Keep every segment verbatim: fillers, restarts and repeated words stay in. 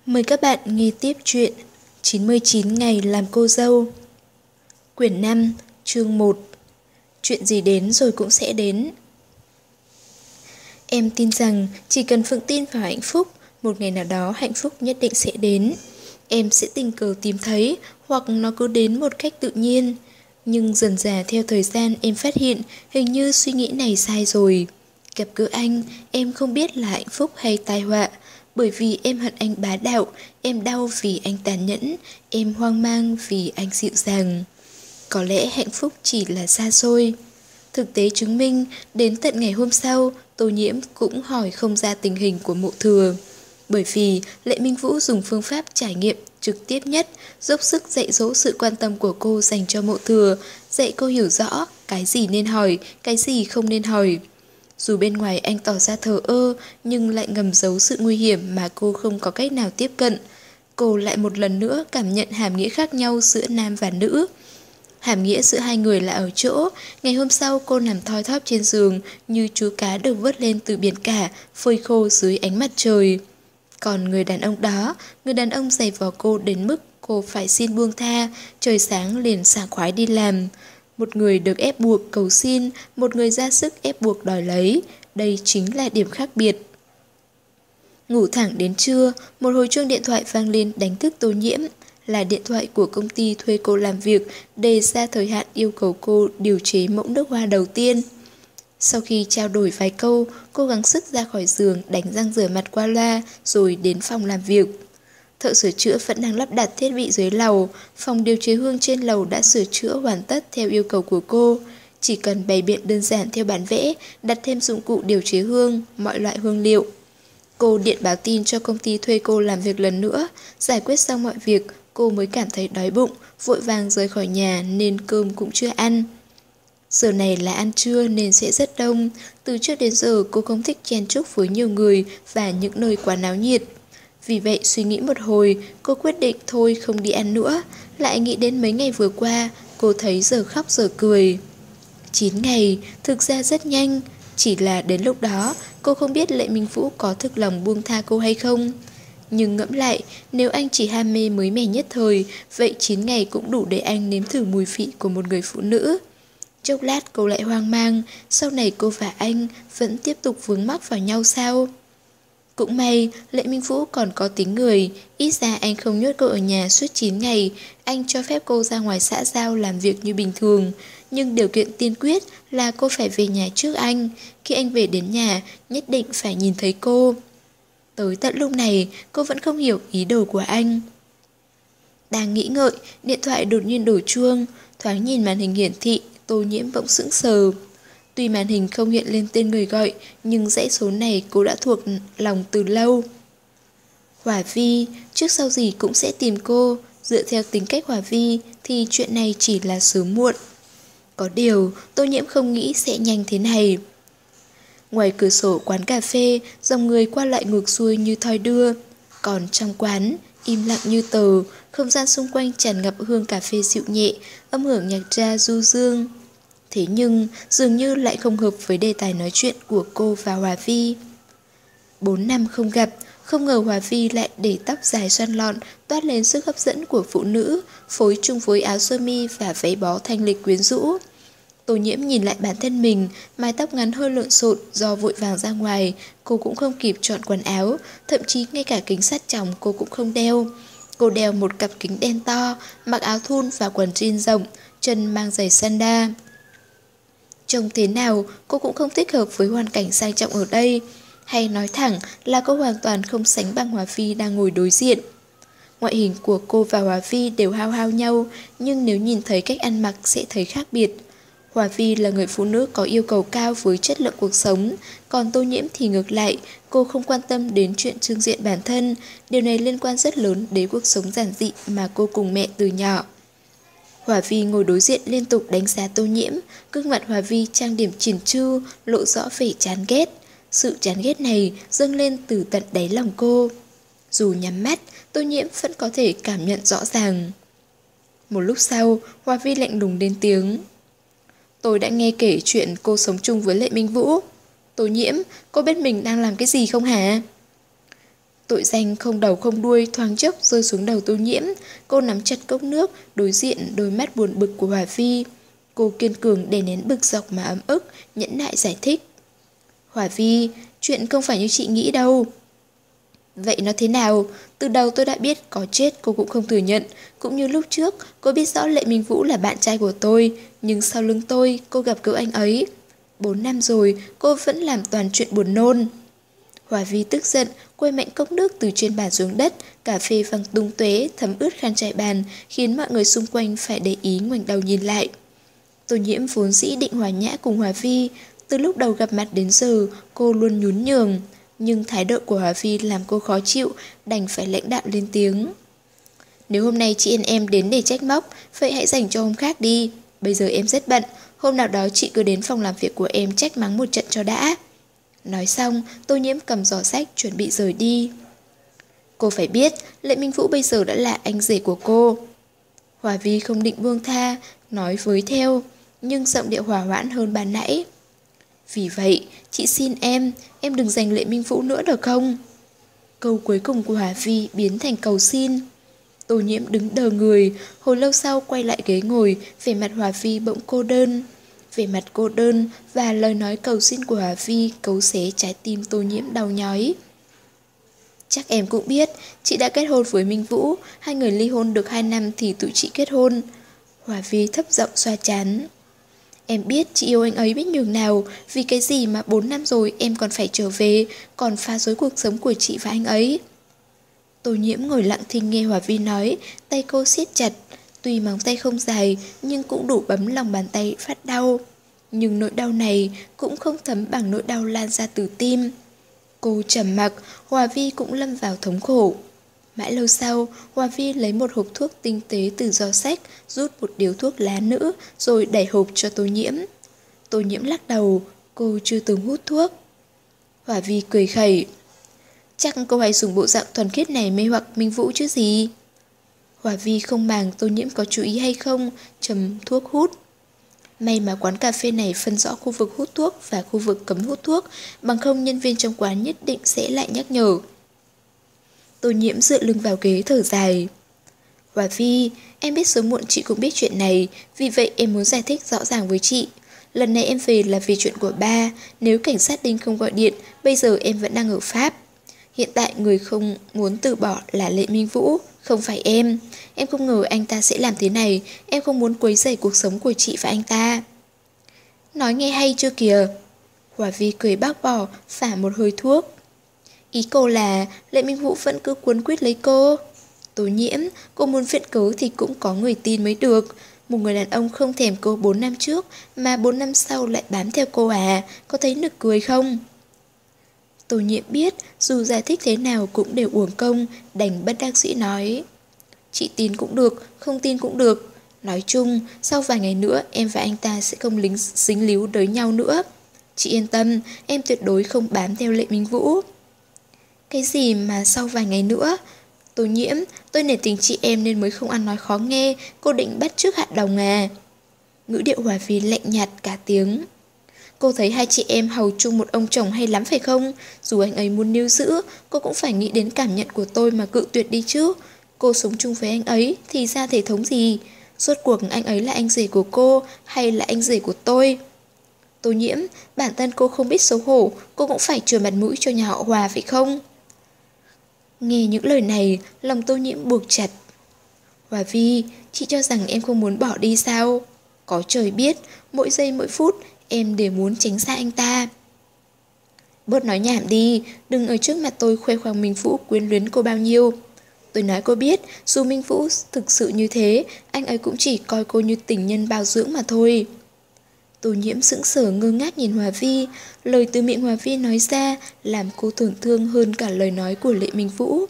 Mời các bạn nghe tiếp chuyện chín mươi chín ngày làm cô dâu. Quyển năm, chương một. Chuyện gì đến rồi cũng sẽ đến. Em tin rằng chỉ cần Phượng tin vào hạnh phúc, một ngày nào đó hạnh phúc nhất định sẽ đến. Em sẽ tình cờ tìm thấy, hoặc nó cứ đến một cách tự nhiên. Nhưng dần dà theo thời gian em phát hiện hình như suy nghĩ này sai rồi. Gặp gỡ anh, em không biết là hạnh phúc hay tai họa. Bởi vì em hận anh bá đạo, em đau vì anh tàn nhẫn, em hoang mang vì anh dịu dàng. Có lẽ hạnh phúc chỉ là xa xôi. Thực tế chứng minh, đến tận ngày hôm sau, Tô Nhiễm cũng hỏi không ra tình hình của Mộ Thừa. Bởi vì Lệ Minh Vũ dùng phương pháp trải nghiệm trực tiếp nhất, dốc sức dạy dỗ sự quan tâm của cô dành cho Mộ Thừa, dạy cô hiểu rõ cái gì nên hỏi, cái gì không nên hỏi. Dù bên ngoài anh tỏ ra thờ ơ, nhưng lại ngầm giấu sự nguy hiểm mà cô không có cách nào tiếp cận. Cô lại một lần nữa cảm nhận hàm nghĩa khác nhau giữa nam và nữ. Hàm nghĩa giữa hai người là ở chỗ, ngày hôm sau cô nằm thoi thóp trên giường như chú cá được vớt lên từ biển cả, phơi khô dưới ánh mặt trời. Còn người đàn ông đó, người đàn ông giày vò cô đến mức cô phải xin buông tha, trời sáng liền sảng khoái đi làm. Một người được ép buộc cầu xin, một người ra sức ép buộc đòi lấy. Đây chính là điểm khác biệt. Ngủ thẳng đến trưa, một hồi chuông điện thoại vang lên đánh thức Tô Nhiễm. Là điện thoại của công ty thuê cô làm việc, đề ra thời hạn yêu cầu cô điều chế mẫu nước hoa đầu tiên. Sau khi trao đổi vài câu, cô gắng sức ra khỏi giường, đánh răng rửa mặt qua loa, rồi đến phòng làm việc. Thợ sửa chữa vẫn đang lắp đặt thiết bị dưới lầu, phòng điều chế hương trên lầu đã sửa chữa hoàn tất theo yêu cầu của cô. Chỉ cần bày biện đơn giản theo bản vẽ, đặt thêm dụng cụ điều chế hương, mọi loại hương liệu. Cô điện báo tin cho công ty thuê cô làm việc lần nữa, giải quyết xong mọi việc, cô mới cảm thấy đói bụng, vội vàng rời khỏi nhà nên cơm cũng chưa ăn. Giờ này là ăn trưa nên sẽ rất đông, từ trước đến giờ cô không thích chen chúc với nhiều người và những nơi quá náo nhiệt. Vì vậy suy nghĩ một hồi, cô quyết định thôi không đi ăn nữa, lại nghĩ đến mấy ngày vừa qua, cô thấy giờ khóc giờ cười. chín ngày, thực ra rất nhanh, chỉ là đến lúc đó, cô không biết Lệ Minh Vũ có thực lòng buông tha cô hay không. Nhưng ngẫm lại, nếu anh chỉ ham mê mới mẻ nhất thời, vậy chín ngày cũng đủ để anh nếm thử mùi vị của một người phụ nữ. Chốc lát cô lại hoang mang, sau này cô và anh vẫn tiếp tục vướng mắc vào nhau sao? Cũng may, Lệ Minh Vũ còn có tính người, ít ra anh không nhốt cô ở nhà suốt chín ngày, anh cho phép cô ra ngoài xã giao làm việc như bình thường. Nhưng điều kiện tiên quyết là cô phải về nhà trước anh, khi anh về đến nhà, nhất định phải nhìn thấy cô. Tới tận lúc này, cô vẫn không hiểu ý đồ của anh. Đang nghĩ ngợi, điện thoại đột nhiên đổ chuông, thoáng nhìn màn hình hiển thị, Tô Nhiễm bỗng sững sờ. Tuy màn hình không hiện lên tên người gọi, nhưng dãy số này cô đã thuộc lòng từ lâu. Hỏa Vi, trước sau gì cũng sẽ tìm cô, dựa theo tính cách Hỏa Vi thì chuyện này chỉ là sớm muộn. Có điều, Tô Nhiễm không nghĩ sẽ nhanh thế này. Ngoài cửa sổ quán cà phê, dòng người qua lại ngược xuôi như thoi đưa. Còn trong quán, im lặng như tờ, không gian xung quanh tràn ngập hương cà phê dịu nhẹ, âm hưởng nhạc jazz du dương. Thế nhưng, dường như lại không hợp với đề tài nói chuyện của cô và Hòa Vi. Bốn năm không gặp, không ngờ Hòa Vi lại để tóc dài xoăn lọn, toát lên sức hấp dẫn của phụ nữ, phối chung với áo sơ mi và váy bó thanh lịch quyến rũ. Tô Nhiễm nhìn lại bản thân mình, mái tóc ngắn hơi lộn xộn do vội vàng ra ngoài, cô cũng không kịp chọn quần áo, thậm chí ngay cả kính sát tròng cô cũng không đeo. Cô đeo một cặp kính đen to, mặc áo thun và quần jean rộng, chân mang giày sandal. Trông thế nào, cô cũng không thích hợp với hoàn cảnh sang trọng ở đây. Hay nói thẳng là cô hoàn toàn không sánh bằng Hòa Vi đang ngồi đối diện. Ngoại hình của cô và Hòa Vi đều hao hao nhau, nhưng nếu nhìn thấy cách ăn mặc sẽ thấy khác biệt. Hòa Vi là người phụ nữ có yêu cầu cao với chất lượng cuộc sống, còn Tô Nhiễm thì ngược lại, cô không quan tâm đến chuyện trưng diện bản thân, điều này liên quan rất lớn đến cuộc sống giản dị mà cô cùng mẹ từ nhỏ. Hòa Vi ngồi đối diện liên tục đánh giá Tô Nhiễm, gương mặt Hòa Vi trang điểm chỉn chu, lộ rõ vẻ chán ghét. Sự chán ghét này dâng lên từ tận đáy lòng cô. Dù nhắm mắt, Tô Nhiễm vẫn có thể cảm nhận rõ ràng. Một lúc sau, Hòa Vi lạnh lùng lên tiếng. Tôi đã nghe kể chuyện cô sống chung với Lệ Minh Vũ. Tô Nhiễm, cô biết mình đang làm cái gì không hả? Tội danh không đầu không đuôi thoáng chốc rơi xuống đầu Tô Nhiễm. Cô nắm chặt cốc nước, đối diện đôi mắt buồn bực của Hòa Vi. Cô kiên cường đè nén bực dọc mà ấm ức, nhẫn nại giải thích. Hòa Vi, chuyện không phải như chị nghĩ đâu. Vậy nó thế nào? Từ đầu tôi đã biết có chết cô cũng không thừa nhận. Cũng như lúc trước, cô biết rõ Lệ Minh Vũ là bạn trai của tôi. Nhưng sau lưng tôi, cô gặp gỡ anh ấy. Bốn năm rồi, cô vẫn làm toàn chuyện buồn nôn. Hòa Vi tức giận, quay mạnh cốc nước từ trên bàn xuống đất. Cà phê văng tung tóe, thấm ướt khăn trải bàn, khiến mọi người xung quanh phải để ý ngoảnh đầu nhìn lại. Tô Nhiễm vốn dĩ định hòa nhã cùng Hòa Vi. Từ lúc đầu gặp mặt đến giờ, cô luôn nhún nhường. Nhưng thái độ của Hòa Vi làm cô khó chịu, đành phải lãnh đạm lên tiếng. Nếu hôm nay chị and em đến để trách móc, vậy hãy dành cho hôm khác đi. Bây giờ em rất bận, hôm nào đó chị cứ đến phòng làm việc của em trách mắng một trận cho đã. Nói xong, Tô Nhiễm cầm giỏ sách chuẩn bị rời đi. Cô phải biết, Lệ Minh Vũ bây giờ đã là anh rể của cô. Hòa Vi không định buông tha, nói với theo, nhưng giọng điệu hòa hoãn hơn ban nãy. Vì vậy, chị xin em, em đừng giành Lệ Minh Vũ nữa được không? Câu cuối cùng của Hòa Vi biến thành cầu xin. Tô Nhiễm đứng đờ người, hồi lâu sau quay lại ghế ngồi, vẻ mặt Hòa Vi bỗng cô đơn. Vẻ mặt cô đơn và lời nói cầu xin của Hòa Vi cấu xé trái tim Tô Nhiễm đau nhói. Chắc em cũng biết, chị đã kết hôn với Minh Vũ, hai người ly hôn được hai năm thì tụi chị kết hôn. Hòa Vi thấp giọng xoa trán. Em biết chị yêu anh ấy biết nhường nào, vì cái gì mà bốn năm rồi em còn phải trở về, còn phá rối cuộc sống của chị và anh ấy. Tô Nhiễm ngồi lặng thinh nghe Hòa Vi nói, tay cô siết chặt. Tuy móng tay không dài, nhưng cũng đủ bấm lòng bàn tay phát đau. Nhưng nỗi đau này cũng không thấm bằng nỗi đau lan ra từ tim. Cô trầm mặc, Hòa Vi cũng lâm vào thống khổ. Mãi lâu sau, Hòa Vi lấy một hộp thuốc tinh tế từ giỏ sách, rút một điếu thuốc lá nữ, rồi đẩy hộp cho Tô Nhiễm. Tô Nhiễm lắc đầu, cô chưa từng hút thuốc. Hòa Vi cười khẩy. Chắc cô hay dùng bộ dạng thuần khiết này mê hoặc Minh Vũ chứ gì. Hòa Vi không màng Tô Nhiễm có chú ý hay không, châm thuốc hút. May mà quán cà phê này phân rõ khu vực hút thuốc và khu vực cấm hút thuốc, bằng không nhân viên trong quán nhất định sẽ lại nhắc nhở. Tô Nhiễm dựa lưng vào ghế thở dài. Hòa Vi, em biết sớm muộn chị cũng biết chuyện này, vì vậy em muốn giải thích rõ ràng với chị. Lần này em về là vì chuyện của ba, nếu cảnh sát Đinh không gọi điện, bây giờ em vẫn đang ở Pháp. Hiện tại người không muốn từ bỏ là Lệ Minh Vũ, không phải em. Em không ngờ anh ta sẽ làm thế này, em không muốn quấy rầy cuộc sống của chị và anh ta. Nói nghe hay chưa kìa? Hòa Vi cười bác bỏ, phả một hơi thuốc. Ý cô là Lệ Minh Vũ vẫn cứ cuốn quýt lấy cô. Tô Nhiễm, cô muốn viện cớ thì cũng có người tin mới được. Một người đàn ông không thèm cô bốn năm trước, mà bốn năm sau lại bám theo cô à, có thấy nực cười không? Tô Nhiễm biết, dù giải thích thế nào cũng đều uổng công, đành bất đắc dĩ nói. Chị tin cũng được, không tin cũng được. Nói chung, sau vài ngày nữa em và anh ta sẽ không lính dính líu tới nhau nữa. Chị yên tâm, em tuyệt đối không bám theo Lệ Minh Vũ. Cái gì mà sau vài ngày nữa? Tô Nhiễm, tôi nể tình chị em nên mới không ăn nói khó nghe, cô định bắt chước Hạ Đồng à? Ngữ điệu Hòa Vi lạnh nhạt cả tiếng. Cô thấy hai chị em hầu chung một ông chồng hay lắm phải không? Dù anh ấy muốn níu giữ, cô cũng phải nghĩ đến cảm nhận của tôi mà cự tuyệt đi chứ. Cô sống chung với anh ấy thì ra thể thống gì? Rốt cuộc anh ấy là anh rể của cô hay là anh rể của tôi? Tô Nhiễm, bản thân cô không biết xấu hổ, cô cũng phải chừa mặt mũi cho nhà họ Hòa phải không? Nghe những lời này, lòng Tô Nhiễm buộc chặt. Hòa Vi, chị cho rằng em không muốn bỏ đi sao? Có trời biết, mỗi giây mỗi phút em đều muốn tránh xa anh ta. Bớt nói nhảm đi, đừng ở trước mặt tôi khoe khoang Minh Vũ quyến luyến cô bao nhiêu. Tôi nói cô biết, dù Minh Vũ thực sự như thế, anh ấy cũng chỉ coi cô như tình nhân bao dưỡng mà thôi. Tô Nhiễm sững sờ ngơ ngác nhìn Hòa Vi, lời từ miệng Hòa Vi nói ra làm cô tổn thương hơn cả lời nói của Lệ Minh Vũ.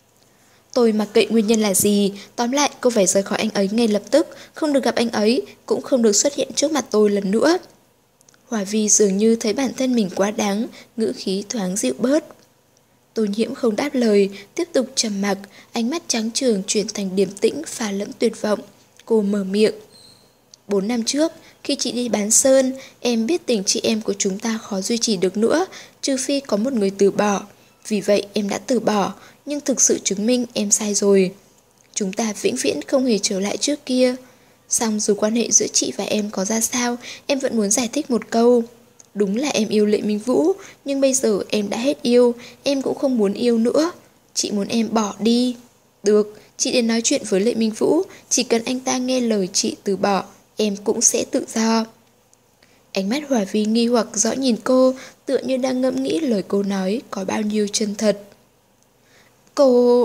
Tôi mặc kệ nguyên nhân là gì, tóm lại cô phải rời khỏi anh ấy ngay lập tức, không được gặp anh ấy, cũng không được xuất hiện trước mặt tôi lần nữa. Hòa Vi dường như thấy bản thân mình quá đáng, ngữ khí thoáng dịu bớt. Tô Nhiễm không đáp lời, tiếp tục trầm mặc, ánh mắt trắng trừng chuyển thành điềm tĩnh pha lẫn tuyệt vọng. Cô mở miệng. Bốn năm trước, khi chị đi bán sơn, em biết tình chị em của chúng ta khó duy trì được nữa, trừ phi có một người từ bỏ. Vì vậy em đã từ bỏ, nhưng thực sự chứng minh em sai rồi. Chúng ta vĩnh viễn không hề trở lại trước kia. Song dù quan hệ giữa chị và em có ra sao, em vẫn muốn giải thích một câu. Đúng là em yêu Lệ Minh Vũ, nhưng bây giờ em đã hết yêu, em cũng không muốn yêu nữa. Chị muốn em bỏ đi. Được, chị đến nói chuyện với Lệ Minh Vũ, chỉ cần anh ta nghe lời chị từ bỏ, em cũng sẽ tự do. Ánh mắt Hòa Vi nghi hoặc dõi nhìn cô, tựa như đang ngẫm nghĩ lời cô nói có bao nhiêu chân thật. Cô...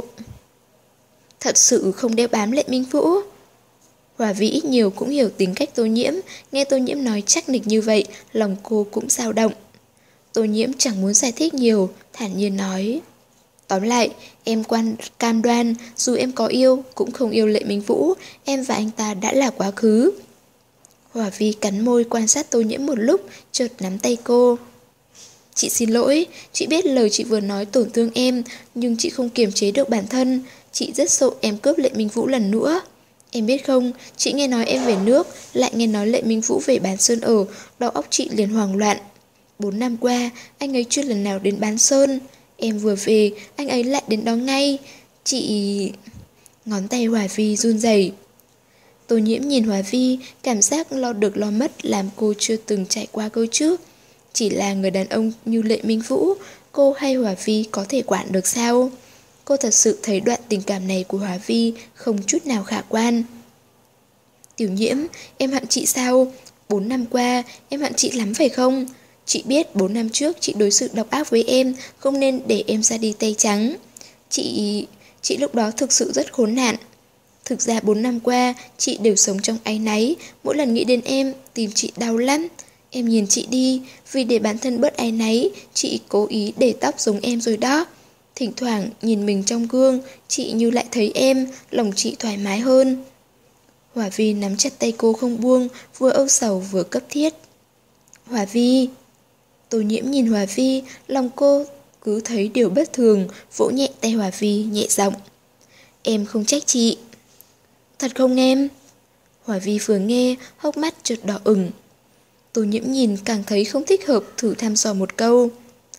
thật sự không đeo bám Lệ Minh Vũ. Hòa Vi ít nhiều cũng hiểu tính cách Tô Nhiễm, nghe Tô Nhiễm nói chắc nịch như vậy, lòng cô cũng dao động. Tô Nhiễm chẳng muốn giải thích nhiều, thản nhiên nói. Tóm lại, em quan cam đoan, dù em có yêu, cũng không yêu Lệ Minh Vũ, em và anh ta đã là quá khứ. Hòa Vi cắn môi quan sát Tô Nhiễm một lúc, chợt nắm tay cô. Chị xin lỗi, chị biết lời chị vừa nói tổn thương em, nhưng chị không kiềm chế được bản thân. Chị rất sợ em cướp Lệ Minh Vũ lần nữa. Em biết không, chị nghe nói em về nước, lại nghe nói Lệ Minh Vũ về Bán Sơn ở, đầu óc chị liền hoảng loạn. Bốn năm qua, anh ấy chưa lần nào đến Bán Sơn. Em vừa về, anh ấy lại đến đó ngay. Chị... Ngón tay Hòa Vi run rẩy. Tô Nhiễm nhìn Hòa Vi, cảm giác lo được lo mất làm cô chưa từng trải qua câu trước. Chỉ là người đàn ông như Lệ Minh Vũ, cô hay Hòa Vi có thể quản được sao? Cô thật sự thấy đoạn tình cảm này của Hòa Vi không chút nào khả quan. Tiểu Nhiễm, em hận chị sao? Bốn năm qua, em hận chị lắm phải không? Chị biết bốn năm trước chị đối xử độc ác với em, không nên để em ra đi tay trắng. Chị... chị lúc đó thực sự rất khốn nạn. Thực ra bốn năm qua, chị đều sống trong áy náy, mỗi lần nghĩ đến em, tim chị đau lắm. Em nhìn chị đi, vì để bản thân bớt áy náy, chị cố ý để tóc giống em rồi đó. Thỉnh thoảng nhìn mình trong gương, chị như lại thấy em, lòng chị thoải mái hơn. Hòa Vi nắm chặt tay cô không buông, vừa âu sầu vừa cấp thiết. Hòa Vi... Tô Nhiễm nhìn Hòa Vi, lòng cô cứ thấy điều bất thường, vỗ nhẹ tay Hòa Vi nhẹ giọng. Em không trách chị. Thật không em? Hòa Vi vừa nghe, hốc mắt chợt đỏ ửng. Tô Nhiễm nhìn càng thấy không thích hợp, thử thăm dò một câu.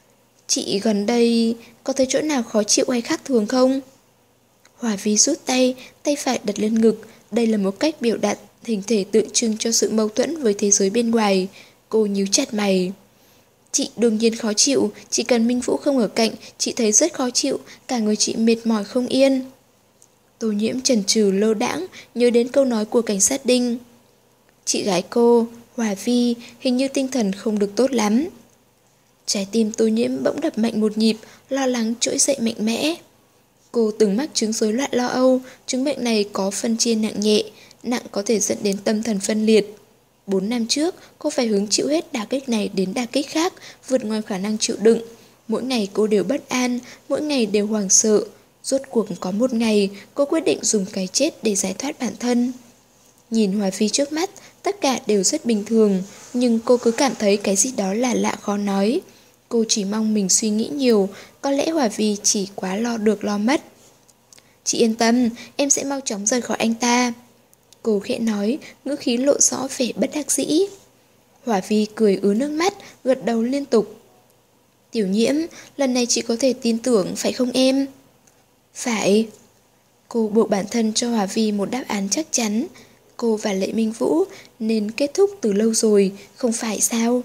Chị gần đây có thấy chỗ nào khó chịu hay khác thường không? Hòa Vi rút tay, tay phải đặt lên ngực. Đây là một cách biểu đạt hình thể tượng trưng cho sự mâu thuẫn với thế giới bên ngoài. Cô nhíu chặt mày. Chị đương nhiên khó chịu, chỉ cần Minh Vũ không ở cạnh, chị thấy rất khó chịu, cả người chị mệt mỏi không yên. Tô Nhiễm chần chừ lơ đãng, nhớ đến câu nói của cảnh sát Đinh. Chị gái cô, Hòa Vi, hình như tinh thần không được tốt lắm. Trái tim Tô Nhiễm bỗng đập mạnh một nhịp, lo lắng trỗi dậy mạnh mẽ. Cô từng mắc chứng rối loạn lo âu, chứng bệnh này có phân chia nặng nhẹ, nặng có thể dẫn đến tâm thần phân liệt. Bốn năm trước, cô phải hứng chịu hết đả kích này đến đả kích khác, vượt ngoài khả năng chịu đựng. Mỗi ngày cô đều bất an, mỗi ngày đều hoảng sợ. Rốt cuộc có một ngày, cô quyết định dùng cái chết để giải thoát bản thân. Nhìn Hòa Vi trước mắt, tất cả đều rất bình thường, nhưng cô cứ cảm thấy cái gì đó là lạ khó nói. Cô chỉ mong mình suy nghĩ nhiều, có lẽ Hòa Vi chỉ quá lo được lo mất. Chị yên tâm, em sẽ mau chóng rời khỏi anh ta. Cô khẽ nói, ngữ khí lộ rõ vẻ bất đắc dĩ. Hòa Vi cười ứa nước mắt, gật đầu liên tục. Tiểu Nhiễm, lần này chị có thể tin tưởng, phải không em? Phải. Cô buộc bản thân cho Hòa Vi một đáp án chắc chắn. Cô và Lệ Minh Vũ nên kết thúc từ lâu rồi, không phải sao?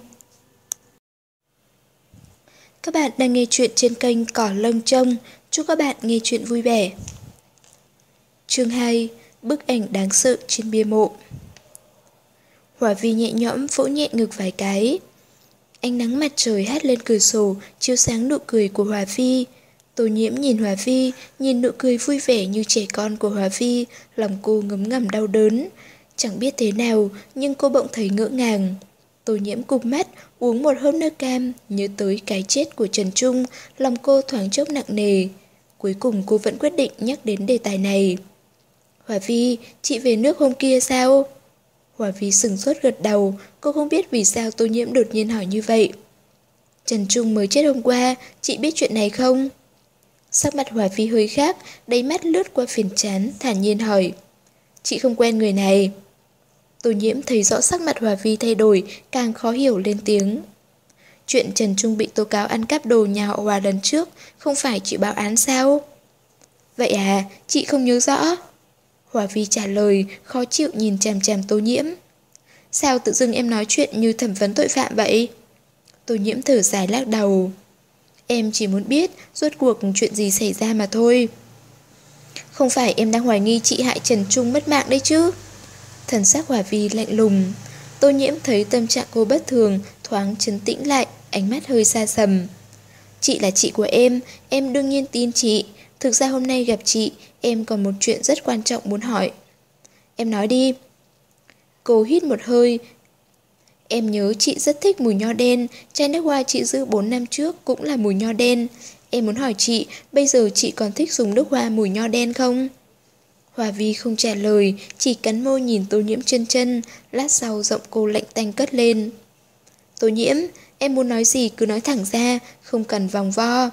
Các bạn đang nghe chuyện trên kênh Cỏ Lông Trông. Chúc các bạn nghe chuyện vui vẻ. Chương hai. Bức ảnh đáng sợ trên bia mộ. Hòa Vi nhẹ nhõm vỗ nhẹ ngực vài cái. Ánh nắng mặt trời hắt lên cửa sổ, chiếu sáng nụ cười của Hòa Vi. Tô Nhiễm nhìn Hòa Vi, nhìn nụ cười vui vẻ như trẻ con của Hòa Vi, lòng cô ngấm ngầm đau đớn. Chẳng biết thế nào, nhưng cô bỗng thấy ngỡ ngàng. Tô Nhiễm cụp mắt, uống một hớp nước cam, nhớ tới cái chết của Trần Trung, lòng cô thoáng chốc nặng nề. Cuối cùng cô vẫn quyết định nhắc đến đề tài này. Hòa Vi, chị về nước hôm kia sao? Hòa Vi sừng sốt gật đầu, cô không biết vì sao Tô Nhiễm đột nhiên hỏi như vậy. Trần Trung mới chết hôm qua, chị biết chuyện này không? Sắc mặt Hòa Vi hơi khác, đáy mắt lướt qua phiền chán, thản nhiên hỏi. Chị không quen người này. Tô Nhiễm thấy rõ sắc mặt Hòa Vi thay đổi, càng khó hiểu lên tiếng. Chuyện Trần Trung bị tố cáo ăn cắp đồ nhà họ Hòa lần trước, không phải chị báo án sao? Vậy à, chị không nhớ rõ. Hòa Vi trả lời, khó chịu nhìn chằm chằm Tô Nhiễm. Sao tự dưng em nói chuyện như thẩm vấn tội phạm vậy? Tô Nhiễm thở dài lắc đầu. Em chỉ muốn biết rốt cuộc chuyện gì xảy ra mà thôi. Không phải em đang hoài nghi chị hại Trần Trung mất mạng đấy chứ? Thần sắc Hòa Vi lạnh lùng. Tô Nhiễm thấy tâm trạng cô bất thường, thoáng trấn tĩnh lại, ánh mắt hơi xa sầm. Chị là chị của em, em đương nhiên tin chị. Thực ra hôm nay gặp chị, em còn một chuyện rất quan trọng muốn hỏi. Em nói đi. Cô hít một hơi. Em nhớ chị rất thích mùi nho đen, chai nước hoa chị giữ bốn năm trước cũng là mùi nho đen. Em muốn hỏi chị, bây giờ chị còn thích dùng nước hoa mùi nho đen không? Hòa Vi không trả lời, chỉ cắn môi nhìn Tô Nhiễm chân chân, lát sau giọng cô lạnh tanh cất lên. Tô Nhiễm, em muốn nói gì cứ nói thẳng ra, không cần vòng vo.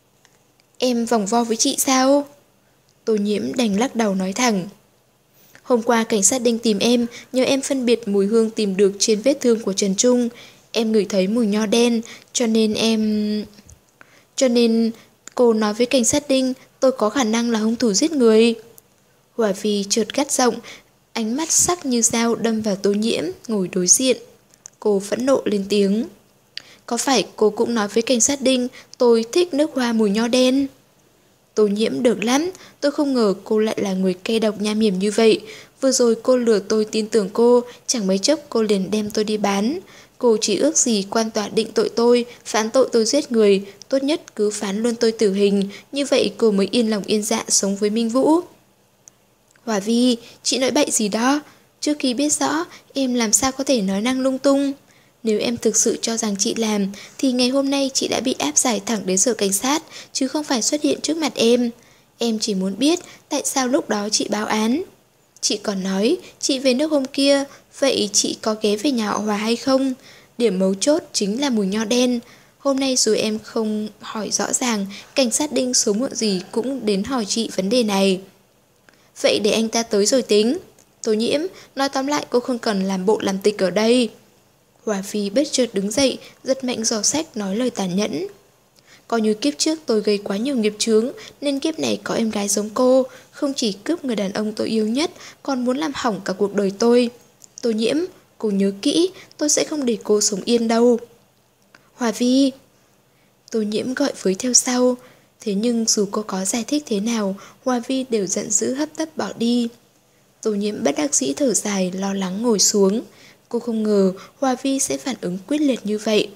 Em vòng vo với chị sao? Tô Nhiễm đành lắc đầu nói thẳng. Hôm qua cảnh sát Đinh tìm em, nhờ em phân biệt mùi hương tìm được trên vết thương của Trần Trung. Em ngửi thấy mùi nho đen, cho nên em... Cho nên cô nói với cảnh sát Đinh tôi có khả năng là hung thủ giết người. Hòa Vi chợt gắt giọng, ánh mắt sắc như dao đâm vào Tô Nhiễm, ngồi đối diện. Cô phẫn nộ lên tiếng. Có phải cô cũng nói với cảnh sát Đinh tôi thích nước hoa mùi nho đen? Tô Nhiễm được lắm, tôi không ngờ cô lại là người cay độc nham hiểm như vậy. Vừa rồi cô lừa tôi tin tưởng cô, chẳng mấy chốc cô liền đem tôi đi bán. Cô chỉ ước gì quan tòa định tội tôi, phán tội tôi giết người, tốt nhất cứ phán luôn tôi tử hình, như vậy cô mới yên lòng yên dạ sống với Minh Vũ. Hòa Vi, chị nói bậy gì đó? Trước khi biết rõ, em làm sao có thể nói năng lung tung? Nếu em thực sự cho rằng chị làm, thì ngày hôm nay chị đã bị áp giải thẳng đến sở cảnh sát, chứ không phải xuất hiện trước mặt em. Em chỉ muốn biết tại sao lúc đó chị báo án. Chị còn nói, chị về nước hôm kia, vậy chị có ghé về nhà họ Hòa hay không? Điểm mấu chốt chính là mùi nho đen. Hôm nay dù em không hỏi rõ ràng, cảnh sát Đinh số muộn gì cũng đến hỏi chị vấn đề này. Vậy để anh ta tới rồi tính. Tô Nhiễm, nói tóm lại cô không cần làm bộ làm tịch ở đây. Hòa Vi bất chợt đứng dậy, giật mạnh giỏ sách nói lời tàn nhẫn. Coi như kiếp trước tôi gây quá nhiều nghiệp chướng, nên kiếp này có em gái giống cô, không chỉ cướp người đàn ông tôi yêu nhất, còn muốn làm hỏng cả cuộc đời tôi. Tô Nhiễm, cô nhớ kỹ, tôi sẽ không để cô sống yên đâu. Hòa Vi. Tô Nhiễm gọi với theo sau. Thế nhưng dù cô có giải thích thế nào, Hòa Vi đều giận dữ hấp tấp bỏ đi. Tô Nhiễm bất đắc dĩ thở dài, lo lắng ngồi xuống. Cô không ngờ Hòa Vi sẽ phản ứng quyết liệt như vậy.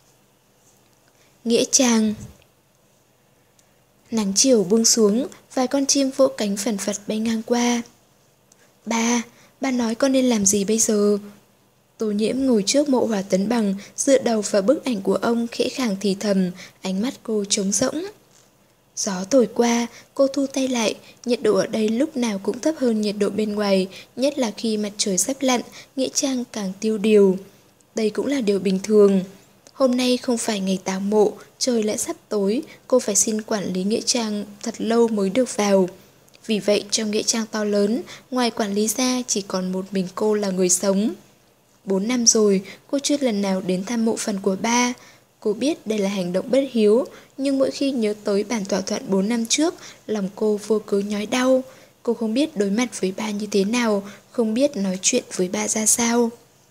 Nghĩa trang. Nắng chiều buông xuống, vài con chim vỗ cánh phẩn phật bay ngang qua. Ba, ba nói con nên làm gì bây giờ? Tô Nhiễm ngồi trước mộ Hòa Tấn Bằng, dựa đầu vào bức ảnh của ông khẽ khàng thì thầm, ánh mắt cô trống rỗng. Gió thổi qua, cô thu tay lại, nhiệt độ ở đây lúc nào cũng thấp hơn nhiệt độ bên ngoài, nhất là khi mặt trời sắp lặn, nghĩa trang càng tiêu điều. Đây cũng là điều bình thường. Hôm nay không phải ngày tảo mộ, trời lại sắp tối, cô phải xin quản lý nghĩa trang thật lâu mới được vào. Vì vậy trong nghĩa trang to lớn, ngoài quản lý ra chỉ còn một mình cô là người sống. Bốn năm rồi, cô chưa lần nào đến thăm mộ phần của ba. Cô biết đây là hành động bất hiếu, nhưng mỗi khi nhớ tới bản thỏa thuận bốn năm trước, lòng cô vô cớ nhói đau. Cô không biết đối mặt với ba như thế nào, không biết nói chuyện với ba ra sao.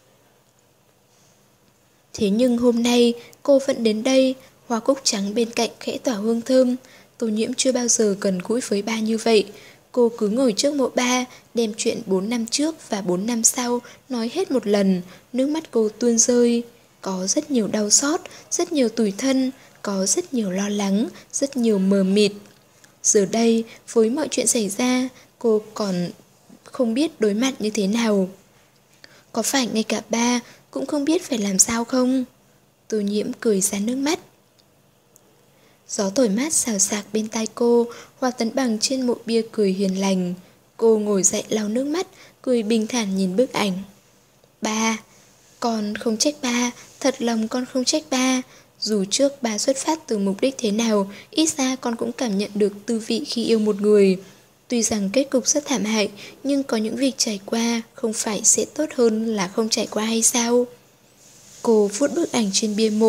Thế nhưng hôm nay, cô vẫn đến đây, hoa cúc trắng bên cạnh khẽ tỏa hương thơm. Tô Nhiễm chưa bao giờ gần gũi với ba như vậy. Cô cứ ngồi trước mộ ba, đem chuyện bốn năm trước và bốn năm sau nói hết một lần, nước mắt cô tuôn rơi. Có rất nhiều đau xót, rất nhiều tủi thân, có rất nhiều lo lắng, rất nhiều mờ mịt. Giờ đây, với mọi chuyện xảy ra, cô còn không biết đối mặt như thế nào. Có phải ngay cả ba cũng không biết phải làm sao không? Tô Nhiễm cười ra nước mắt. Gió thổi mát xào xạc bên tai cô, Hòa Tấn Bằng trên mộ bia cười hiền lành. Cô ngồi dậy lau nước mắt, cười bình thản nhìn bức ảnh. Ba, con không trách ba, thật lòng con không trách ba. Dù trước ba xuất phát từ mục đích thế nào, ít ra con cũng cảm nhận được tư vị khi yêu một người. Tuy rằng kết cục rất thảm hại, nhưng có những việc trải qua không phải sẽ tốt hơn là không trải qua hay sao? Cô vuốt bức ảnh trên bia mộ,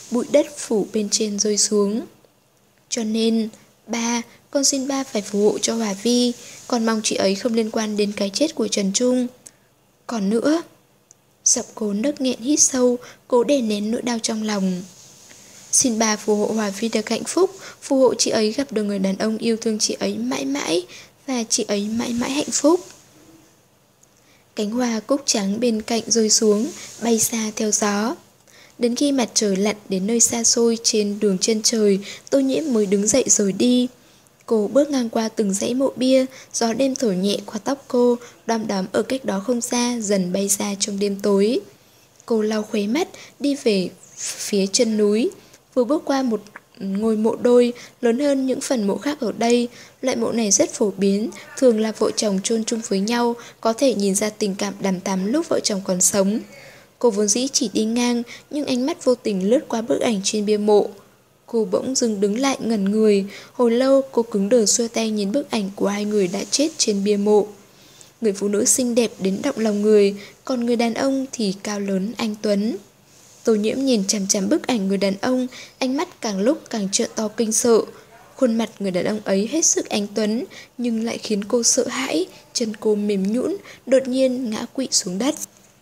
bụi đất phủ bên trên rơi xuống. Cho nên, ba, con xin ba phải phù hộ cho Hòa Vi, còn mong chị ấy không liên quan đến cái chết của Trần Trung. Còn nữa, giọng cô nấc nghẹn hít sâu, cố đè nén nỗi đau trong lòng. Xin bà phù hộ Hòa Vi được hạnh phúc, phù hộ chị ấy gặp được người đàn ông yêu thương chị ấy mãi mãi, và chị ấy mãi mãi hạnh phúc. Cánh hoa cúc trắng bên cạnh rơi xuống, bay xa theo gió. Đến khi mặt trời lặn đến nơi xa xôi trên đường chân trời, Tô Nhiễm mới đứng dậy rồi đi. Cô bước ngang qua từng dãy mộ bia, gió đêm thổi nhẹ qua tóc cô, đom đóm ở cách đó không xa, dần bay xa trong đêm tối. Cô lau khóe mắt, đi về phía chân núi. Vừa bước qua một ngôi mộ đôi, lớn hơn những phần mộ khác ở đây. Loại mộ này rất phổ biến, thường là vợ chồng chôn chung với nhau, có thể nhìn ra tình cảm đằm thắm lúc vợ chồng còn sống. Cô vốn dĩ chỉ đi ngang, nhưng ánh mắt vô tình lướt qua bức ảnh trên bia mộ. Cô bỗng dừng đứng lại ngẩn người, hồi lâu cô cứng đờ xuôi tay nhìn bức ảnh của hai người đã chết trên bia mộ. Người phụ nữ xinh đẹp đến động lòng người, còn người đàn ông thì cao lớn anh tuấn. Tô Nhiễm nhìn chằm chằm bức ảnh người đàn ông, ánh mắt càng lúc càng trợn to kinh sợ. Khuôn mặt người đàn ông ấy hết sức anh tuấn, nhưng lại khiến cô sợ hãi, chân cô mềm nhũn, đột nhiên ngã quỵ xuống đất.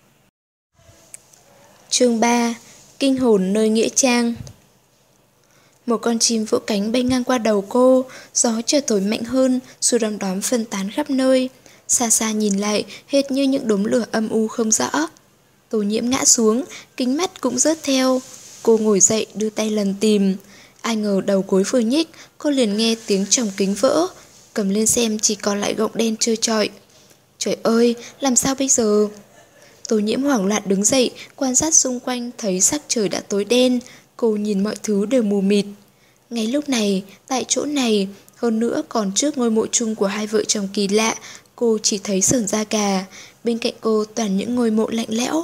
Chương ba. Kinh hồn nơi nghĩa trang. Một con chim vỗ cánh bay ngang qua đầu cô, gió chợt thổi mạnh hơn, rồi đom đóm phân tán khắp nơi. Xa xa nhìn lại, hệt như những đốm lửa âm u không rõ. Tô Nhiễm ngã xuống, kính mắt cũng rớt theo. Cô ngồi dậy đưa tay lần tìm. Ai ngờ đầu gối vừa nhích, cô liền nghe tiếng tròng kính vỡ. Cầm lên xem chỉ còn lại gọng đen trơ trọi. Trời ơi, làm sao bây giờ? Tô Nhiễm hoảng loạn đứng dậy, quan sát xung quanh thấy sắc trời đã tối đen. Cô nhìn mọi thứ đều mù mịt. Ngay lúc này, tại chỗ này, hơn nữa còn trước ngôi mộ chung của hai vợ chồng kỳ lạ, cô chỉ thấy sởn da gà. Bên cạnh cô toàn những ngôi mộ lạnh lẽo.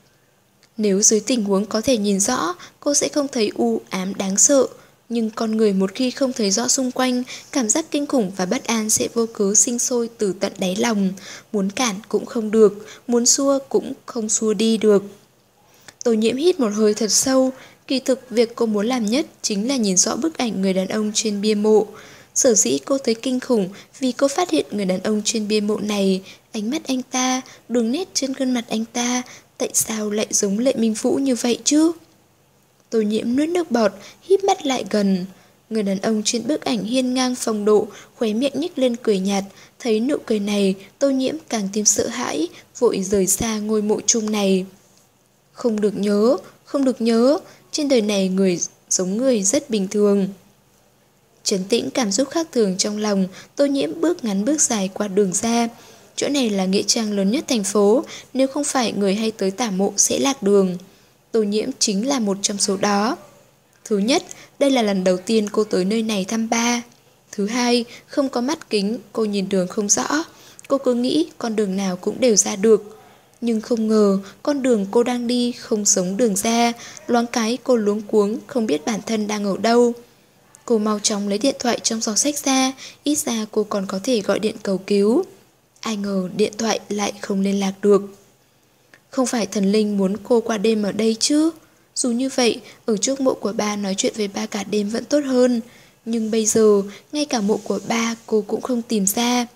Nếu dưới tình huống có thể nhìn rõ, cô sẽ không thấy u ám đáng sợ. Nhưng con người một khi không thấy rõ xung quanh, cảm giác kinh khủng và bất an sẽ vô cớ sinh sôi từ tận đáy lòng. Muốn cản cũng không được, muốn xua cũng không xua đi được. Tô Nhiễm hít một hơi thật sâu. Kỳ thực việc cô muốn làm nhất chính là nhìn rõ bức ảnh người đàn ông trên bia mộ. Sở dĩ cô thấy kinh khủng vì cô phát hiện người đàn ông trên bia mộ này, ánh mắt anh ta, đường nét trên gương mặt anh ta, tại sao lại giống Lệ Minh Vũ như vậy chứ? Tô Nhiễm nuốt nước bọt, híp mắt lại gần. Người đàn ông trên bức ảnh hiên ngang phong độ, khóe miệng nhếch lên cười nhạt. Thấy nụ cười này, Tô Nhiễm càng thêm sợ hãi, vội rời xa ngôi mộ chung này. Không được nhớ, không được nhớ, trên đời này người giống người rất bình thường. Trấn tĩnh cảm xúc khác thường trong lòng, Tô Nhiễm bước ngắn bước dài qua đường ra. Chỗ này là nghĩa trang lớn nhất thành phố, nếu không phải người hay tới tả mộ sẽ lạc đường. Tô Nhiễm chính là một trong số đó. Thứ nhất, đây là lần đầu tiên cô tới nơi này thăm ba. Thứ hai, không có mắt kính, cô nhìn đường không rõ. Cô cứ nghĩ con đường nào cũng đều ra được. Nhưng không ngờ, con đường cô đang đi không giống đường ra. Loáng cái cô luống cuống, không biết bản thân đang ở đâu. Cô mau chóng lấy điện thoại trong giỏ sách ra, ít ra cô còn có thể gọi điện cầu cứu. Ai ngờ điện thoại lại không liên lạc được. Không phải thần linh muốn cô qua đêm ở đây chứ? Dù như vậy, ở trước mộ của ba nói chuyện với ba cả đêm vẫn tốt hơn. Nhưng bây giờ, ngay cả mộ của ba cô cũng không tìm ra.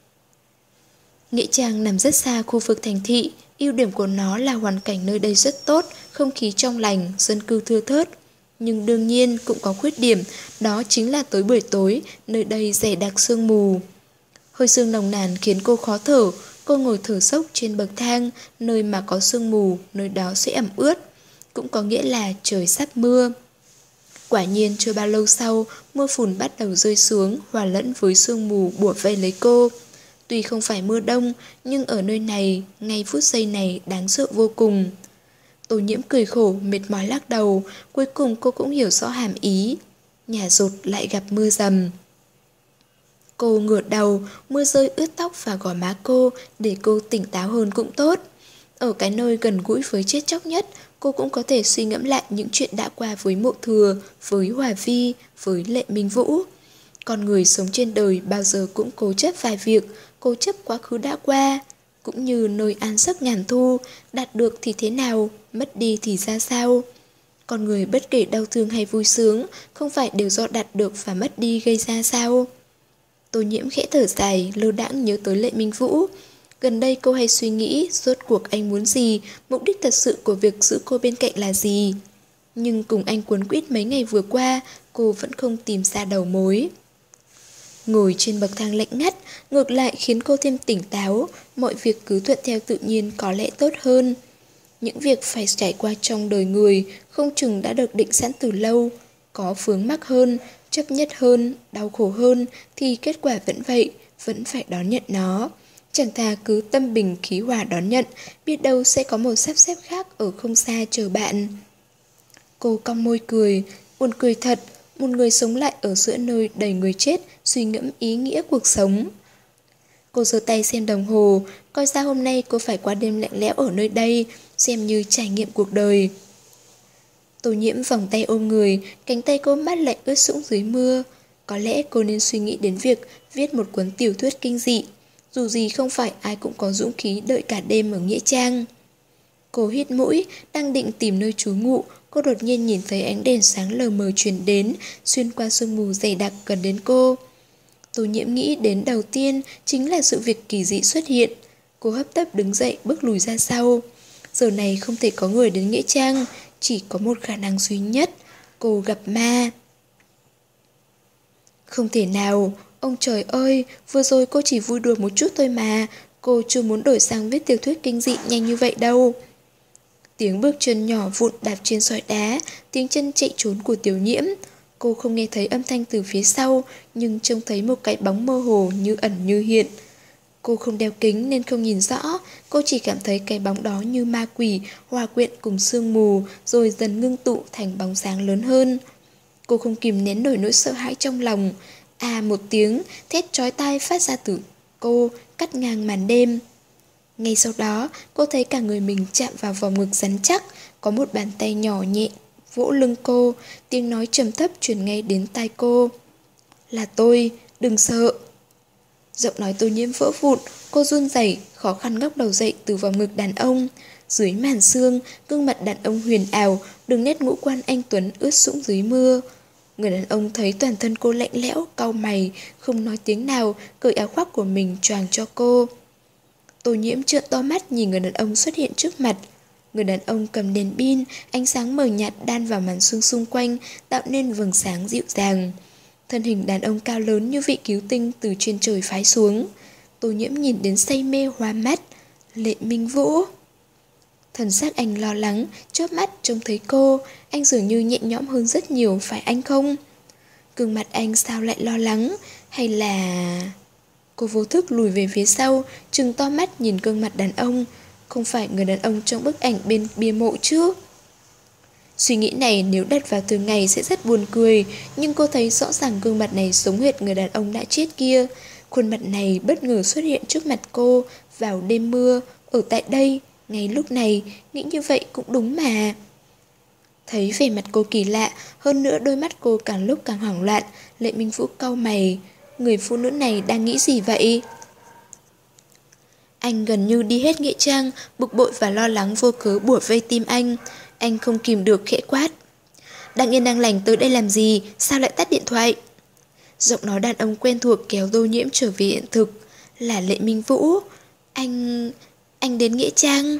Nghĩa trang nằm rất xa khu vực thành thị. Ưu điểm của nó là hoàn cảnh nơi đây rất tốt, không khí trong lành, dân cư thưa thớt. Nhưng đương nhiên cũng có khuyết điểm, đó chính là tới buổi tối, nơi đây dày đặc sương mù. Hơi sương nồng nàn khiến cô khó thở, cô ngồi thở sốc trên bậc thang, nơi mà có sương mù, nơi đó sẽ ẩm ướt. Cũng có nghĩa là trời sắp mưa. Quả nhiên chưa bao lâu sau, mưa phùn bắt đầu rơi xuống, hòa lẫn với sương mù bủa vây lấy cô. Tuy không phải mưa đông, nhưng ở nơi này, ngay phút giây này đáng sợ vô cùng. Tô Nhiễm cười khổ, mệt mỏi lắc đầu, cuối cùng cô cũng hiểu rõ hàm ý. Nhà rột lại gặp mưa dầm. Cô ngửa đầu, mưa rơi ướt tóc và gò má cô, để cô tỉnh táo hơn cũng tốt. Ở cái nơi gần gũi với chết chóc nhất, cô cũng có thể suy ngẫm lại những chuyện đã qua với Mộ Thừa, với Hòa Vi, với Lệ Minh Vũ. Con người sống trên đời bao giờ cũng cố chấp vài việc, cố chấp quá khứ đã qua. Cũng như nơi an giấc ngàn thu, đạt được thì thế nào, mất đi thì ra sao. Con người bất kể đau thương hay vui sướng, không phải đều do đạt được và mất đi gây ra sao? Tô Nhiễm khẽ thở dài, lơ đãng nhớ tới Lệ Minh Vũ. Gần đây cô hay suy nghĩ rốt cuộc anh muốn gì, mục đích thật sự của việc giữ cô bên cạnh là gì. Nhưng cùng anh quấn quýt mấy ngày vừa qua, cô vẫn không tìm ra đầu mối. Ngồi trên bậc thang lạnh ngắt, ngược lại khiến cô thêm tỉnh táo, mọi việc cứ thuận theo tự nhiên có lẽ tốt hơn. Những việc phải trải qua trong đời người không chừng đã được định sẵn từ lâu. Có vướng mắc hơn, chấp nhất hơn, đau khổ hơn thì kết quả vẫn vậy, vẫn phải đón nhận nó. Chẳng thà cứ tâm bình khí hòa đón nhận, biết đâu sẽ có một sắp xếp khác ở không xa chờ bạn. Cô cong môi cười, buồn cười thật, một người sống lại ở giữa nơi đầy người chết, suy ngẫm ý nghĩa cuộc sống. Cô giơ tay xem đồng hồ, coi ra hôm nay cô phải qua đêm lạnh lẽo ở nơi đây, xem như trải nghiệm cuộc đời. Tô Nhiễm vòng tay ôm người, cánh tay cô mát lạnh ướt sũng dưới mưa. Có lẽ cô nên suy nghĩ đến việc viết một cuốn tiểu thuyết kinh dị. Dù gì không phải ai cũng có dũng khí đợi cả đêm ở nghĩa trang. Cô hít mũi, đang định tìm nơi trú ngụ, cô đột nhiên nhìn thấy ánh đèn sáng lờ mờ truyền đến, xuyên qua sương mù dày đặc gần đến cô. Tô Nhiễm nghĩ đến đầu tiên chính là sự việc kỳ dị xuất hiện. Cô hấp tấp đứng dậy bước lùi ra sau. Giờ này không thể có người đến nghĩa trang, chỉ có một khả năng duy nhất, cô gặp ma. Không thể nào, ông trời ơi, vừa rồi cô chỉ vui đùa một chút thôi mà, cô chưa muốn đổi sang viết tiểu thuyết kinh dị nhanh như vậy đâu. Tiếng bước chân nhỏ vụn đạp trên sỏi đá, tiếng chân chạy trốn của Tiểu Nhiễm. Cô không nghe thấy âm thanh từ phía sau, nhưng trông thấy một cái bóng mơ hồ như ẩn như hiện. Cô không đeo kính nên không nhìn rõ, cô chỉ cảm thấy cái bóng đó như ma quỷ hòa quyện cùng sương mù rồi dần ngưng tụ thành bóng sáng lớn hơn. Cô không kìm nén nổi nỗi sợ hãi trong lòng. À một tiếng, thét chói tai phát ra từ cô, cắt ngang màn đêm. Ngay sau đó, cô thấy cả người mình chạm vào vòng ngực rắn chắc, có một bàn tay nhỏ nhẹ vỗ lưng cô, tiếng nói trầm thấp truyền ngay đến tai cô. Là tôi, đừng sợ. Giọng nói Tô Nhiễm vỡ vụn, cô run rẩy, khó khăn ngóc đầu dậy từ vòng ngực đàn ông. Dưới màn sương, gương mặt đàn ông huyền ảo, đường nét ngũ quan anh tuấn ướt sũng dưới mưa. Người đàn ông thấy toàn thân cô lạnh lẽo, cau mày, không nói tiếng nào, cởi áo khoác của mình choàng cho cô. Tô Nhiễm trợn to mắt nhìn người đàn ông xuất hiện trước mặt. Người đàn ông cầm đèn pin, ánh sáng mờ nhạt đan vào màn sương xung quanh, tạo nên vầng sáng dịu dàng. Thân hình đàn ông cao lớn như vị cứu tinh từ trên trời phái xuống. Tô Nhiễm nhìn đến say mê hoa mắt. Lệ Minh Vũ. Thần sắc anh lo lắng, chớp mắt trông thấy cô, anh dường như nhẹ nhõm hơn rất nhiều, phải anh không? Gương mặt anh sao lại lo lắng, hay là... Cô vô thức lùi về phía sau, trừng to mắt nhìn gương mặt đàn ông. Không phải người đàn ông trong bức ảnh bên bia mộ chứ? Suy nghĩ này nếu đặt vào thường ngày sẽ rất buồn cười, nhưng cô thấy rõ ràng gương mặt này giống hệt người đàn ông đã chết kia. Khuôn mặt này bất ngờ xuất hiện trước mặt cô vào đêm mưa, ở tại đây, ngay lúc này, nghĩ như vậy cũng đúng mà. Thấy vẻ mặt cô kỳ lạ, hơn nữa đôi mắt cô càng lúc càng hoảng loạn, Lệ Minh Vũ cau mày. Người phụ nữ này đang nghĩ gì vậy? Anh gần như đi hết nghĩa trang, bực bội và lo lắng vô cớ bủa vây tim anh. Anh không kìm được khẽ quát. Đang yên đang lành tới đây làm gì? Sao lại tắt điện thoại? Giọng nói đàn ông quen thuộc kéo Tô Nhiễm trở về hiện thực. Là Lệ Minh Vũ. Anh... anh đến nghĩa trang.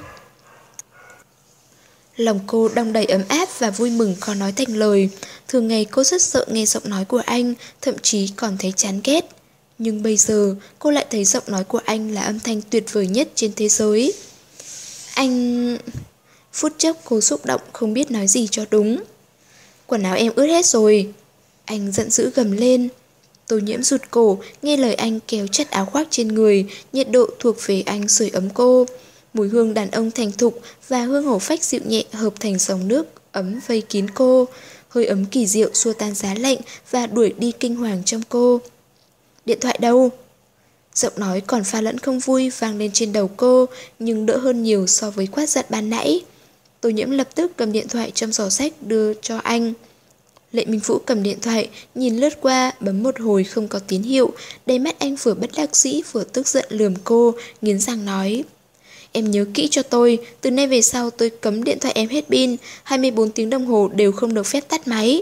Lòng cô đong đầy ấm áp và vui mừng khó nói thành lời. Thường ngày cô rất sợ nghe giọng nói của anh, thậm chí còn thấy chán ghét. Nhưng bây giờ cô lại thấy giọng nói của anh là âm thanh tuyệt vời nhất trên thế giới. Anh... Phút chốc cô xúc động không biết nói gì cho đúng. Quần áo em ướt hết rồi. Anh giận dữ gầm lên. Tô Nhiễm rụt cổ, nghe lời anh kéo chặt áo khoác trên người, nhiệt độ thuộc về anh sưởi ấm cô. Mùi hương đàn ông thành thục và hương hổ phách dịu nhẹ hợp thành dòng nước ấm vây kín cô. Hơi ấm kỳ diệu xua tan giá lạnh và đuổi đi kinh hoàng trong cô. Điện thoại đâu? Giọng nói còn pha lẫn không vui vang lên trên đầu cô, nhưng đỡ hơn nhiều so với quát giận ban nãy. Tô Nhiễm lập tức cầm điện thoại trong giỏ sách đưa cho anh. Lệ Minh Vũ cầm điện thoại, nhìn lướt qua, bấm một hồi không có tín hiệu, đầy mắt anh vừa bất đắc dĩ vừa tức giận lườm cô, nghiến răng nói. Em nhớ kỹ cho tôi, từ nay về sau tôi cấm điện thoại em hết pin, hai mươi bốn tiếng đồng hồ đều không được phép tắt máy.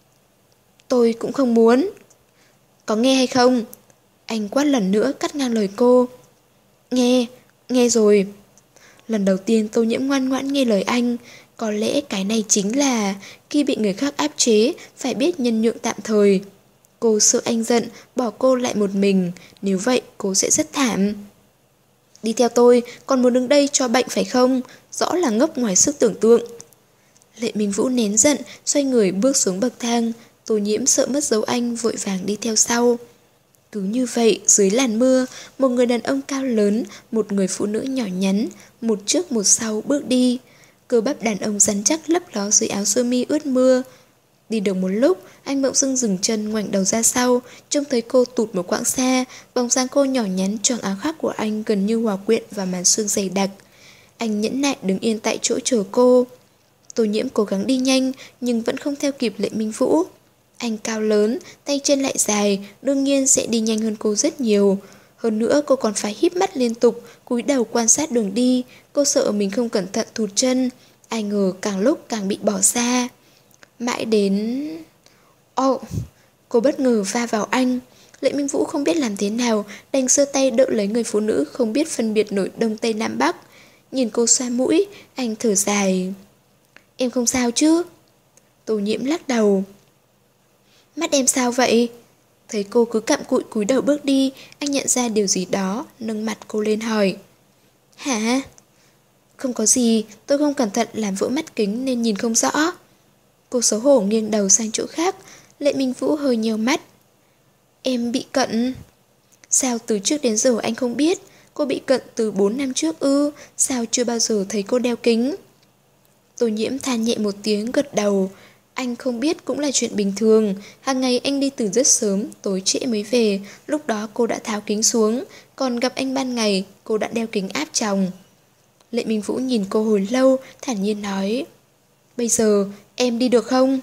Tôi cũng không muốn. Có nghe hay không? Anh quát lần nữa cắt ngang lời cô. Nghe, nghe rồi. Lần đầu tiên Tô Nhiễm ngoan ngoãn nghe lời anh. Có lẽ cái này chính là khi bị người khác áp chế, phải biết nhân nhượng tạm thời. Cô sợ anh giận, bỏ cô lại một mình. Nếu vậy cô sẽ rất thảm. Đi theo tôi, còn muốn đứng đây cho bệnh phải không? Rõ là ngốc ngoài sức tưởng tượng. Lệ Minh Vũ nén giận, xoay người bước xuống bậc thang. Tô Nhiễm sợ mất dấu anh, vội vàng đi theo sau. Cứ như vậy, dưới làn mưa, một người đàn ông cao lớn, một người phụ nữ nhỏ nhắn, một trước một sau bước đi. Cơ bắp đàn ông rắn chắc lấp ló dưới áo sơ mi ướt mưa. Đi được một lúc, anh bỗng dưng dừng chân, ngoảnh đầu ra sau, trông thấy cô tụt một quãng xa, bóng dáng cô nhỏ nhắn choàng áo khoác của anh gần như hòa quyện vào màn sương dày đặc. Anh nhẫn nại đứng yên tại chỗ chờ cô. Tô Nhiễm cố gắng đi nhanh, nhưng vẫn không theo kịp Lệ Minh Vũ. Anh cao lớn, tay chân lại dài, đương nhiên sẽ đi nhanh hơn cô rất nhiều. Hơn nữa cô còn phải híp mắt liên tục, cúi đầu quan sát đường đi. Cô sợ mình không cẩn thận thụt chân. Ai ngờ càng lúc càng bị bỏ xa. Mãi đến... Ồ, oh, cô bất ngờ va vào anh. Lệ Minh Vũ không biết làm thế nào, đành giơ tay đỡ lấy người phụ nữ không biết phân biệt nổi Đông Tây Nam Bắc. Nhìn cô xoa mũi, anh thở dài. Em không sao chứ? Tô Nhiễm lắc đầu. Mắt em sao vậy? Thấy cô cứ cặm cụi cúi đầu bước đi, anh nhận ra điều gì đó, nâng mặt cô lên hỏi. Hả? Không có gì, tôi không cẩn thận làm vỡ mắt kính nên nhìn không rõ. Cô xấu hổ nghiêng đầu sang chỗ khác. Lệ Minh Vũ hơi nheo mắt. Em bị cận. Sao từ trước đến giờ anh không biết? Cô bị cận từ bốn năm trước ư? Sao chưa bao giờ thấy cô đeo kính? Tô Nhiễm than nhẹ một tiếng, gật đầu. Anh không biết cũng là chuyện bình thường. Hàng ngày anh đi từ rất sớm, tối trễ mới về. Lúc đó cô đã tháo kính xuống. Còn gặp anh ban ngày, cô đã đeo kính áp tròng. Lệ Minh Vũ nhìn cô hồi lâu, thản nhiên nói. Bây giờ em đi được không?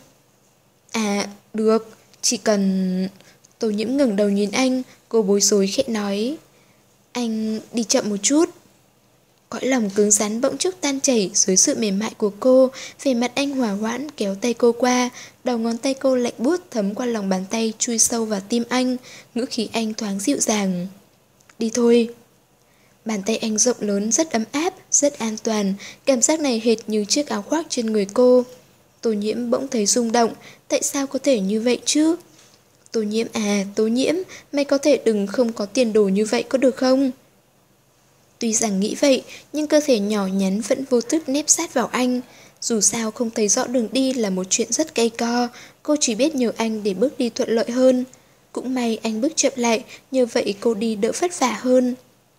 À, được, chỉ cần... Tô Nhiễm ngẩng đầu nhìn anh, cô bối rối khẽ nói. Anh đi chậm một chút. Cõi lòng cứng rắn bỗng chốc tan chảy dưới sự mềm mại của cô. Về mặt anh hòa hoãn kéo tay cô qua. Đầu ngón tay cô lạnh buốt thấm qua lòng bàn tay, chui sâu vào tim anh. Ngữ khí anh thoáng dịu dàng. Đi thôi. Bàn tay anh rộng lớn, rất ấm áp, rất an toàn. Cảm giác này hệt như chiếc áo khoác trên người cô. Tô Nhiễm bỗng thấy rung động. Tại sao có thể như vậy chứ? Tô Nhiễm à, Tô Nhiễm, mày có thể đừng không có tiền đồ như vậy có được không? Tuy rằng nghĩ vậy, nhưng cơ thể nhỏ nhắn vẫn vô thức nép sát vào anh. Dù sao không thấy rõ đường đi là một chuyện rất cay co, cô chỉ biết nhờ anh để bước đi thuận lợi hơn. Cũng may anh bước chậm lại, nhờ vậy cô đi đỡ vất vả hơn.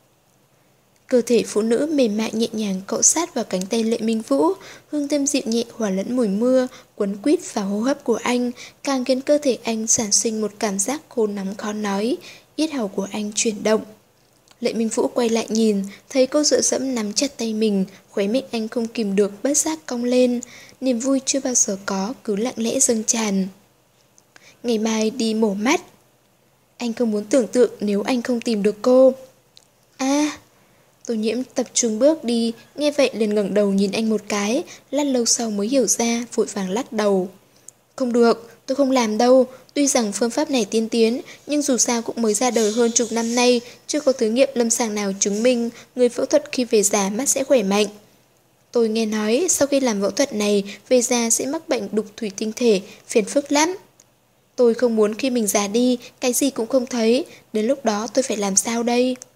Cơ thể phụ nữ mềm mại nhẹ nhàng cọ sát vào cánh tay Lệ Minh Vũ, hương thơm dịu nhẹ hòa lẫn mùi mưa, quấn quýt vào hô hấp của anh, càng khiến cơ thể anh sản sinh một cảm giác khô nóng khó nói, yết hầu của anh chuyển động. Lệ Minh Vũ quay lại nhìn, thấy cô dựa dẫm nắm chặt tay mình, khóe miệng anh không kìm được bất giác cong lên, niềm vui chưa bao giờ có cứ lặng lẽ dâng tràn. Ngày mai đi mổ mắt. Anh không muốn tưởng tượng nếu anh không tìm được cô. À... Tô Nhiễm tập trung bước đi, nghe vậy liền ngẩng đầu nhìn anh một cái, lát lâu sau mới hiểu ra, vội vàng lắc đầu. Không được, tôi không làm đâu, tuy rằng phương pháp này tiên tiến, nhưng dù sao cũng mới ra đời hơn chục năm nay, chưa có thử nghiệm lâm sàng nào chứng minh người phẫu thuật khi về già mắt sẽ khỏe mạnh. Tôi nghe nói sau khi làm phẫu thuật này, về già sẽ mắc bệnh đục thủy tinh thể, phiền phức lắm. Tôi không muốn khi mình già đi, cái gì cũng không thấy, đến lúc đó tôi phải làm sao đây?